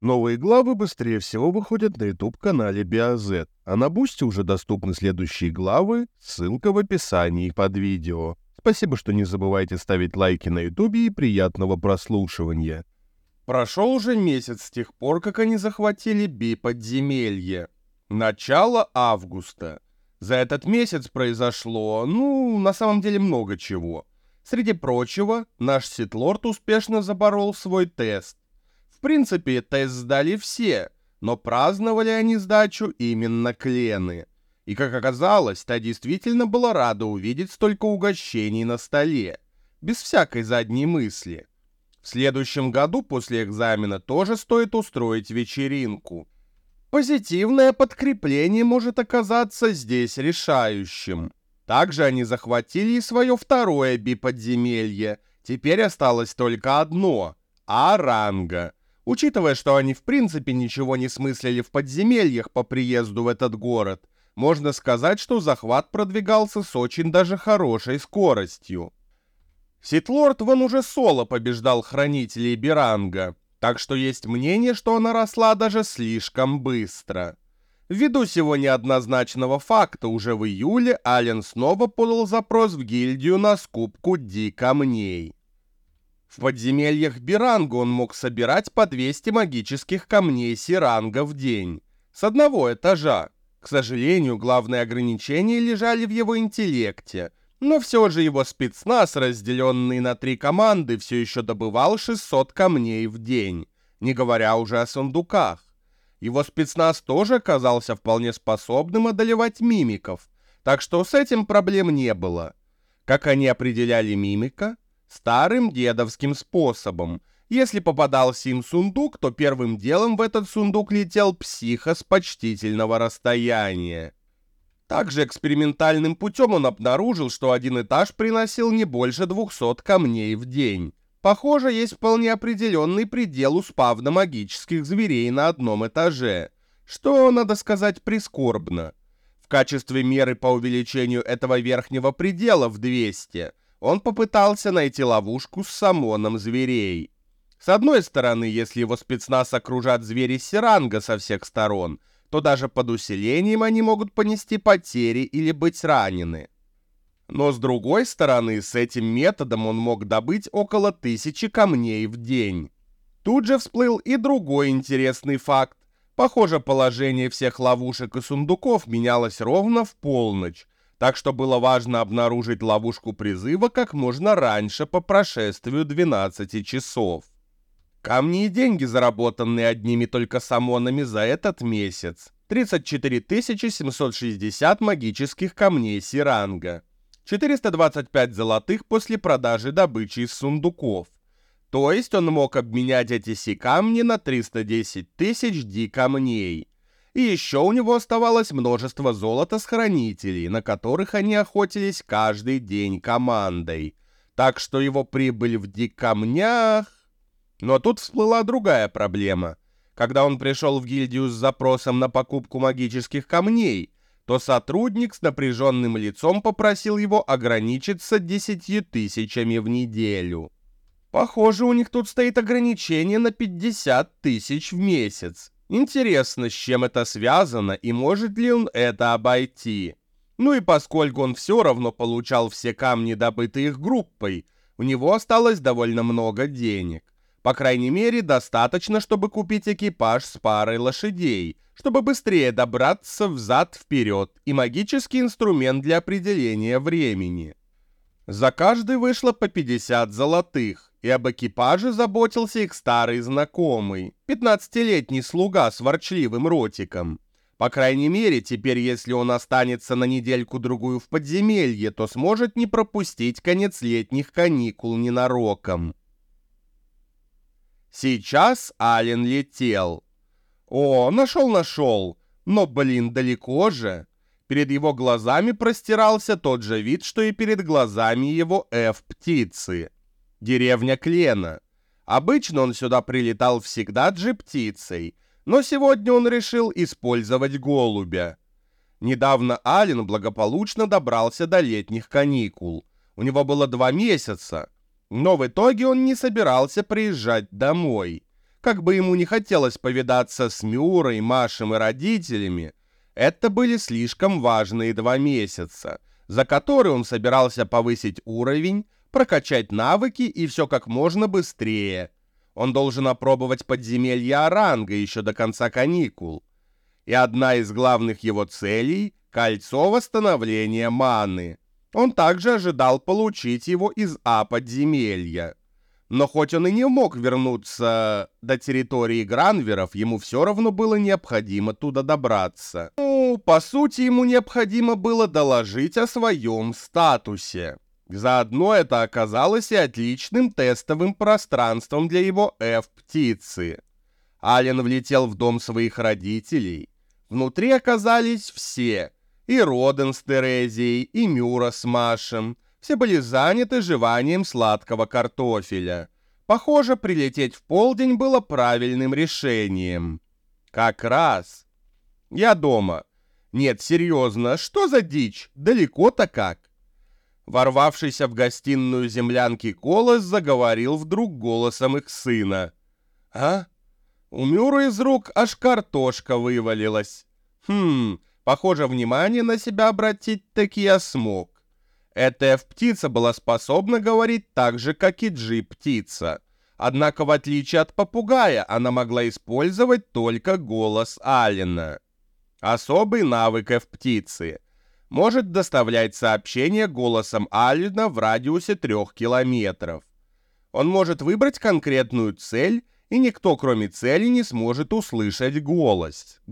Новые главы быстрее всего выходят на YouTube-канале BioZ, а на Бусти уже доступны следующие главы, ссылка в описании под видео. Спасибо, что не забывайте ставить лайки на YouTube и приятного прослушивания. Прошел уже месяц с тех пор, как они захватили Би-подземелье. Начало августа. За этот месяц произошло, на самом деле много чего. Среди прочего, наш Ситлорд успешно заборол свой тест. В принципе, тест сдали все, но праздновали они сдачу именно клены. И, как оказалось, та действительно была рада увидеть столько угощений на столе, без всякой задней мысли. В следующем году после экзамена тоже стоит устроить вечеринку. Позитивное подкрепление может оказаться здесь решающим. Также они захватили и свое второе Би-подземелье. Теперь осталось только одно — А-ранга. Учитывая, что они в принципе ничего не смыслили в подземельях по приезду в этот город, можно сказать, что захват продвигался с очень даже хорошей скоростью. Ситлорд вон уже соло побеждал хранителей Би-ранга, так что есть мнение, что она росла даже слишком быстро. Ввиду сего неоднозначного факта, уже в июле Ален снова подал запрос в гильдию на скупку Ди-камней. В подземельях Би-ранга он мог собирать по 200 магических камней Си-ранга в день, с одного этажа. К сожалению, главные ограничения лежали в его интеллекте, но все же его спецназ, разделенный на 3 команды, все еще добывал 600 камней в день, не говоря уже о сундуках. Его спецназ тоже оказался вполне способным одолевать мимиков, так что с этим проблем не было. Как они определяли мимика? Старым дедовским способом. Если попадался им сундук, то первым делом в этот сундук летел психа с почтительного расстояния. Также экспериментальным путем он обнаружил, что один этаж приносил не больше 200 камней в день. Похоже, есть вполне определенный предел у спавна магических зверей на одном этаже, что, надо сказать, прискорбно. В качестве меры по увеличению этого верхнего предела в 200 он попытался найти ловушку с самоном зверей. С одной стороны, если его спецназ окружат звери Си-ранга со всех сторон, то даже под усилением они могут понести потери или быть ранены. Но с другой стороны, с этим методом он мог добыть около 1000 камней в день. Тут же всплыл и другой интересный факт. Похоже, положение всех ловушек и сундуков менялось ровно в полночь, так что было важно обнаружить ловушку призыва как можно раньше по прошествию 12 часов. Камни и деньги, заработанные одними только самонами за этот месяц. 34 760 магических камней Си-ранга. 425 золотых после продажи добычи из сундуков. То есть он мог обменять эти Си-камни на 310 тысяч Ди-камней. И еще у него оставалось множество золота с хранителей, на которых они охотились каждый день командой. Так что его прибыль в Ди-камнях... Но тут всплыла другая проблема. Когда он пришел в гильдию с запросом на покупку магических камней, то сотрудник с напряженным лицом попросил его ограничиться 10 тысячами в неделю. Похоже, у них тут стоит ограничение на 50 тысяч в месяц. Интересно, с чем это связано и может ли он это обойти. Ну и поскольку он все равно получал все камни, добытые их группой, у него осталось довольно много денег. По крайней мере, достаточно, чтобы купить экипаж с парой лошадей, чтобы быстрее добраться взад-вперед, и магический инструмент для определения времени. За каждый вышло по 50 золотых, и об экипаже заботился их старый знакомый, 15-летний слуга с ворчливым ротиком. По крайней мере, теперь если он останется на недельку-другую в подземелье, то сможет не пропустить конец летних каникул ненароком. Сейчас Ален летел. О, нашел, но, далеко же. Перед его глазами простирался тот же вид, что и перед глазами его F-птицы. Деревня Клена. Обычно он сюда прилетал всегда G-птицей, но сегодня он решил использовать голубя. Недавно Ален благополучно добрался до летних каникул. У него было 2 месяца. Но в итоге он не собирался приезжать домой. Как бы ему не хотелось повидаться с Мюрой, Машем и родителями, это были слишком важные 2 месяца, за которые он собирался повысить уровень, прокачать навыки и все как можно быстрее. Он должен опробовать подземелья Оранга еще до конца каникул. И одна из главных его целей — кольцо восстановления маны. Он также ожидал получить его из подземелья. Но хоть он и не мог вернуться до территории Гранверов, ему все равно было необходимо туда добраться. По сути, ему необходимо было доложить о своем статусе. Заодно это оказалось и отличным тестовым пространством для его F-птицы. Ален влетел в дом своих родителей. Внутри оказались все. И Роден с Терезией, и Мюра с Машем. Все были заняты жеванием сладкого картофеля. Похоже, прилететь в полдень было правильным решением. Как раз. Я дома. Нет, серьезно, что за дичь? Далеко-то как? Ворвавшийся в гостиную землянки Колос заговорил вдруг голосом их сына. «А? У Мюры из рук аж картошка вывалилась. Похоже, внимание на себя обратить таки я смог. Эта F-птица была способна говорить так же, как и G-птица. Однако, в отличие от попугая, она могла использовать только голос Алена. Особый навык F-птицы. Может доставлять сообщения голосом Алена в радиусе 3 километров. Он может выбрать конкретную цель, и никто, кроме цели, не сможет услышать голос.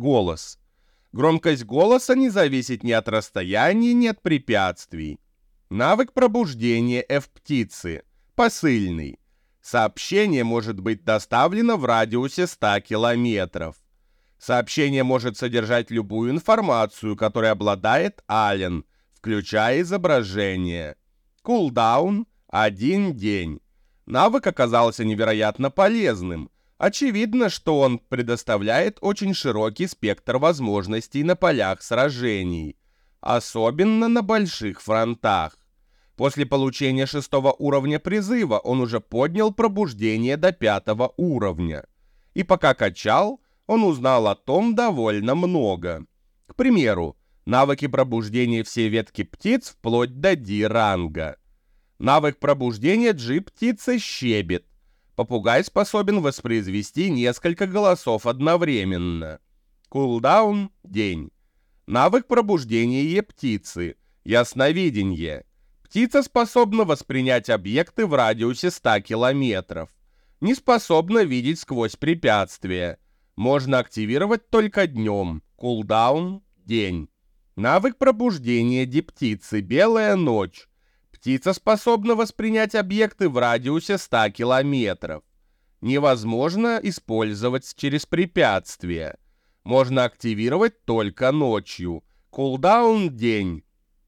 Громкость голоса не зависит ни от расстояния, ни от препятствий. Навык пробуждения F-птицы. Посыльный. Сообщение может быть доставлено в радиусе 100 километров. Сообщение может содержать любую информацию, которой обладает Ален, включая изображение. Кулдаун – 1 день. Навык оказался невероятно полезным. Очевидно, что он предоставляет очень широкий спектр возможностей на полях сражений, особенно на больших фронтах. После получения 6-го уровня призыва он уже поднял пробуждение до 5-го уровня. И пока качал, он узнал о том довольно много. К примеру, навыки пробуждения всей ветки птиц вплоть до D-ранга. Навык пробуждения G-птицы щебет. Попугай способен воспроизвести несколько голосов одновременно. Кулдаун – день. Навык пробуждения E-птицы. Ясновидение. Птица способна воспринять объекты в радиусе 100 километров. Не способна видеть сквозь препятствия. Можно активировать только днем. Кулдаун – день. Навык пробуждения D-птицы. Белая ночь. Птица способна воспринять объекты в радиусе 100 километров. Невозможно использовать через препятствия. Можно активировать только ночью. Кулдаун – день.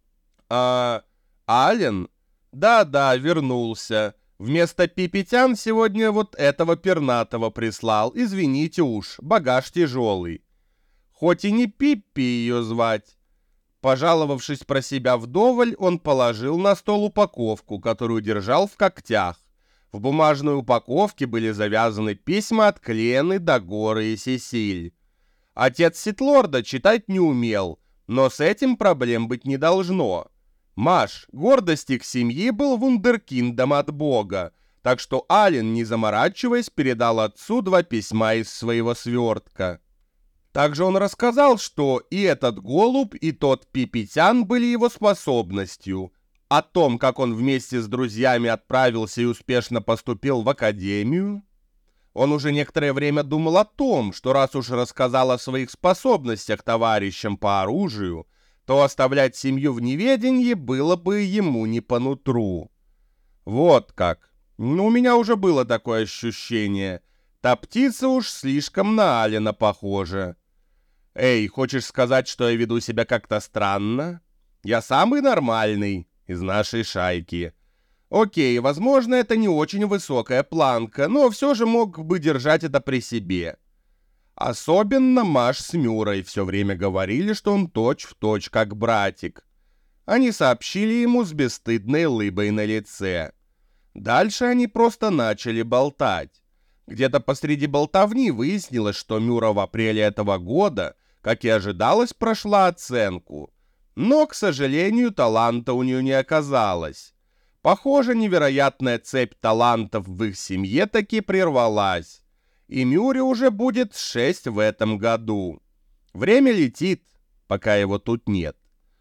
Ален? Да, вернулся. Вместо пипетян сегодня вот этого пернатого прислал. Извините уж, багаж тяжелый. Хоть и не Пиппи ее звать. Пожаловавшись про себя вдоволь, он положил на стол упаковку, которую держал в когтях. В бумажной упаковке были завязаны письма от Клены, Дагоры и Сесиль. Отец Ситлорда читать не умел, но с этим проблем быть не должно. Маш, гордость их семьи, был вундеркиндом от Бога, так что Ален, не заморачиваясь, передал отцу 2 письма из своего свертка. Также он рассказал, что и этот голубь, и тот пипетян были его способностью. О том, как он вместе с друзьями отправился и успешно поступил в академию. Он уже некоторое время думал о том, что раз уж рассказал о своих способностях товарищам по оружию, то оставлять семью в неведении было бы ему не по нутру. Вот как. У меня уже было такое ощущение. Та птица уж слишком на Алена похожа. Эй, хочешь сказать, что я веду себя как-то странно? Я самый нормальный из нашей шайки. Окей, возможно, это не очень высокая планка, но все же мог бы держать это при себе. Особенно Маш с Мюрой все время говорили, что он точь-в-точь как братик. Они сообщили ему с бесстыдной улыбкой на лице. Дальше они просто начали болтать. Где-то посреди болтовни выяснилось, что Мюра в апреле этого года, как и ожидалось, прошла оценку. Но, к сожалению, таланта у нее не оказалось. Похоже, невероятная цепь талантов в их семье таки прервалась. И Мюре уже будет 6 в этом году. Время летит, пока его тут нет.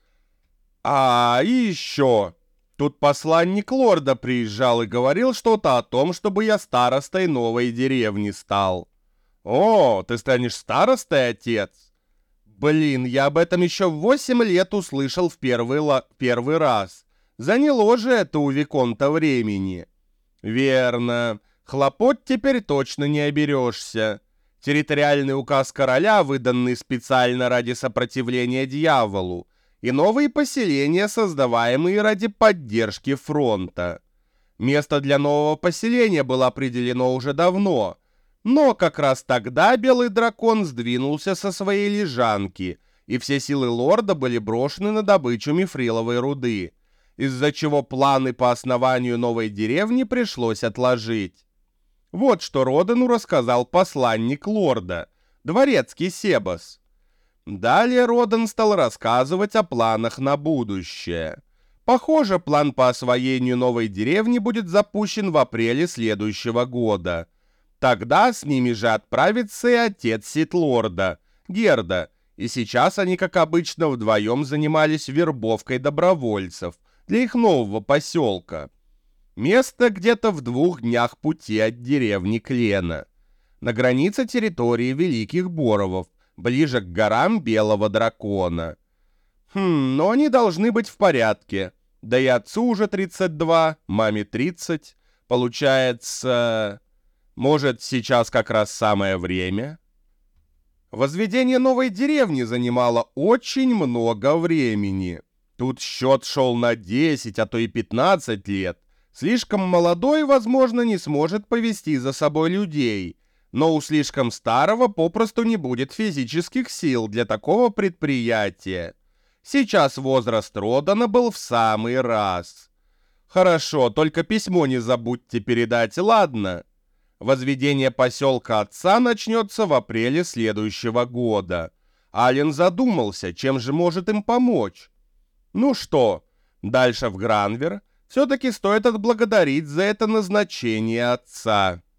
И еще... Тут посланник лорда приезжал и говорил что-то о том, чтобы я старостой новой деревни стал. О, ты станешь старостой, отец? Блин, я об этом еще в 8 лет услышал в первый раз. Заняло же это у Виконта времени. Верно. Хлопот теперь точно не оберешься. Территориальный указ короля, выданный специально ради сопротивления дьяволу, и новые поселения, создаваемые ради поддержки фронта. Место для нового поселения было определено уже давно, но как раз тогда Белый Дракон сдвинулся со своей лежанки, и все силы лорда были брошены на добычу мифриловой руды, из-за чего планы по основанию новой деревни пришлось отложить. Вот что Родану рассказал посланник лорда, дворецкий Себас. Далее Родан стал рассказывать о планах на будущее. Похоже, план по освоению новой деревни будет запущен в апреле следующего года. Тогда с ними же отправится и отец Ситлорда, Герда, и сейчас они, как обычно, вдвоем занимались вербовкой добровольцев для их нового поселка. Место где-то в 2 днях пути от деревни Клена, на границе территории Великих Боровов, ближе к горам Белого Дракона. Но они должны быть в порядке. Да и отцу уже 32, маме 30. Получается, может, сейчас как раз самое время? Возведение новой деревни занимало очень много времени. Тут счет шел на 10, а то и 15 лет. Слишком молодой, возможно, не сможет повести за собой людей. Но у слишком старого попросту не будет физических сил для такого предприятия. Сейчас возраст Родана был в самый раз. Хорошо, только письмо не забудьте передать, ладно? Возведение поселка отца начнется в апреле следующего года. Ален задумался, чем же может им помочь. Ну что, дальше в Гранвер. Все-таки стоит отблагодарить за это назначение отца.